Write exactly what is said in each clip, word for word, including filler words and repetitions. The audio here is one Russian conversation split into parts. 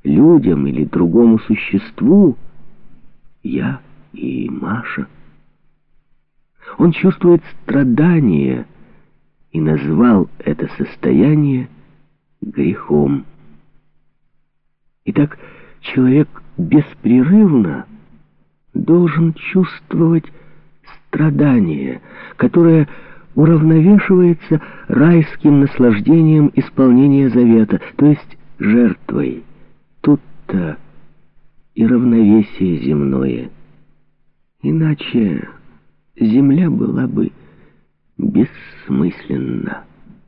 людям или другому существу, я и Маша. Он чувствует страдание и назвал это состояние грехом. Итак, человек беспрерывно должен чувствовать страдание, которое уравновешивается райским наслаждением исполнения завета, то есть жертвой. Тут-то и равновесие земное. Иначе земля была бы бессмысленна.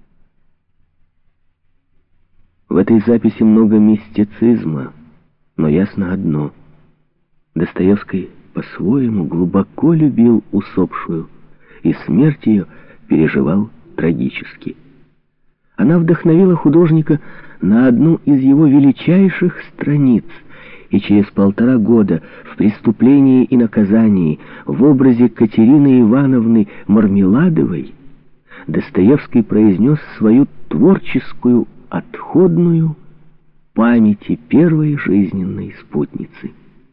В этой записи много мистицизма, но ясно одно: Достоевский по-своему глубоко любил усопшую, и смерть ее переживал трагически. Она вдохновила художника на одну из его величайших страниц, и через полтора года в «Преступлении и наказании» в образе Катерины Ивановны Мармеладовой Достоевский произнес свою творческую отходную памяти первой жизненной спутницы.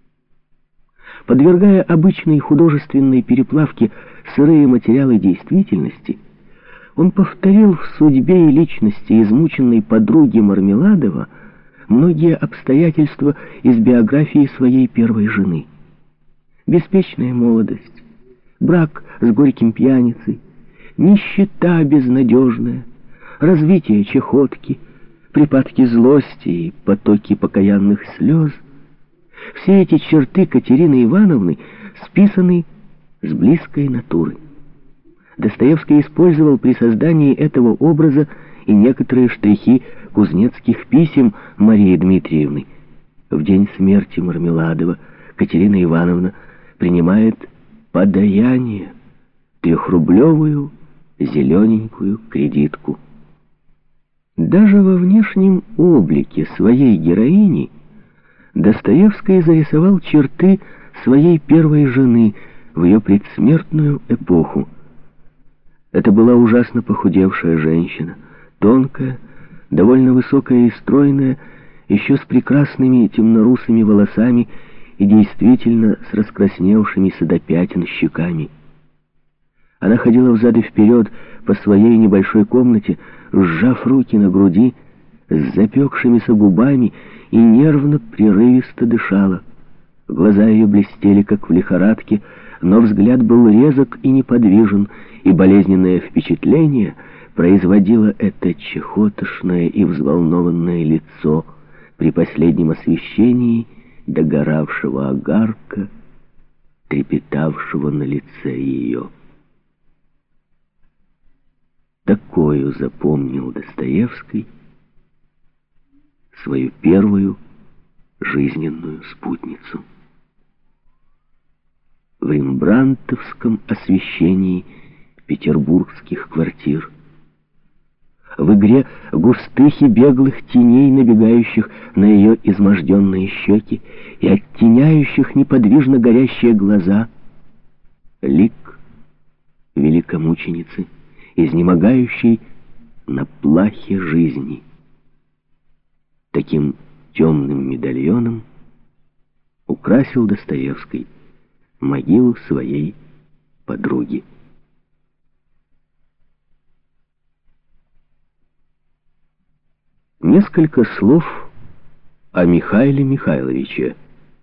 Подвергая обычной художественной переплавке сырые материалы действительности, он повторил в судьбе и личности измученной подруги Мармеладова многие обстоятельства из биографии своей первой жены. Беспечная молодость, брак с горьким пьяницей, нищета безнадежная, развитие чахотки, припадки злости и потоки покаянных слез — все эти черты Катерины Ивановны списаны с близкой натуры. Достоевский использовал при создании этого образа и некоторые штрихи кузнецких писем Марии Дмитриевны. В день смерти Мармеладова Катерина Ивановна принимает подаяние, трехрублевую зелененькую кредитку. Даже во внешнем облике своей героини Достоевский зарисовал черты своей первой жены в ее предсмертную эпоху. Это была ужасно похудевшая женщина, тонкая, довольно высокая и стройная, еще с прекрасными темнорусыми волосами и действительно с раскрасневшимися до пятен щеками. Она ходила взад и вперед по своей небольшой комнате, сжав руки на груди, с запекшимися губами, и нервно, прерывисто дышала. Глаза ее блестели, как в лихорадке, но взгляд был резок и неподвижен, и болезненное впечатление производило это чахотошное и взволнованное лицо при последнем освещении догоравшего огарка, трепетавшего на лице ее. Такою запомнил Достоевский свою первую жизненную спутницу. В рембрандтовском освещении петербургских квартир, в игре густых и беглых теней, набегающих на ее изможденные щеки и оттеняющих неподвижно горящие глаза, лик великомученицы, изнемогающей на плахе жизни. Таким темным медальоном украсил Достоевский могилу своей подруги. Несколько слов о Михаиле Михайловиче.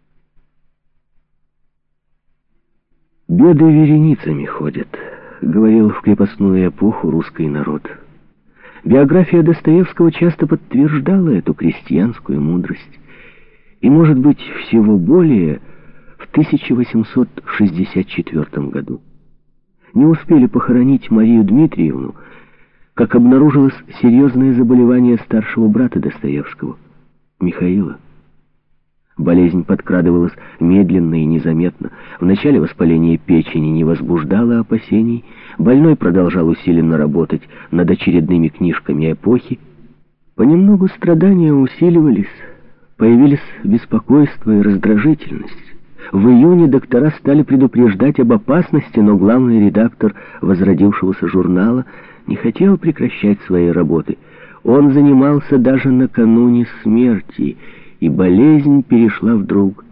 «Беды вереницами ходят», — говорил в крепостную эпоху русский народ. Биография Достоевского часто подтверждала эту крестьянскую мудрость. И, может быть, всего более в тысяча восемьсот шестьдесят четвёртом году. Не успели похоронить Марию Дмитриевну, как обнаружилось серьезное заболевание старшего брата Достоевского, Михаила. Болезнь подкрадывалась медленно и незаметно. Вначале воспаление печени не возбуждало опасений. Больной продолжал усиленно работать над очередными книжками эпохи. Понемногу страдания усиливались, появились беспокойство и раздражительность. В июне доктора стали предупреждать об опасности, но главный редактор возродившегося журнала не хотел прекращать своей работы. Он занимался даже накануне смерти, и болезнь перешла вдруг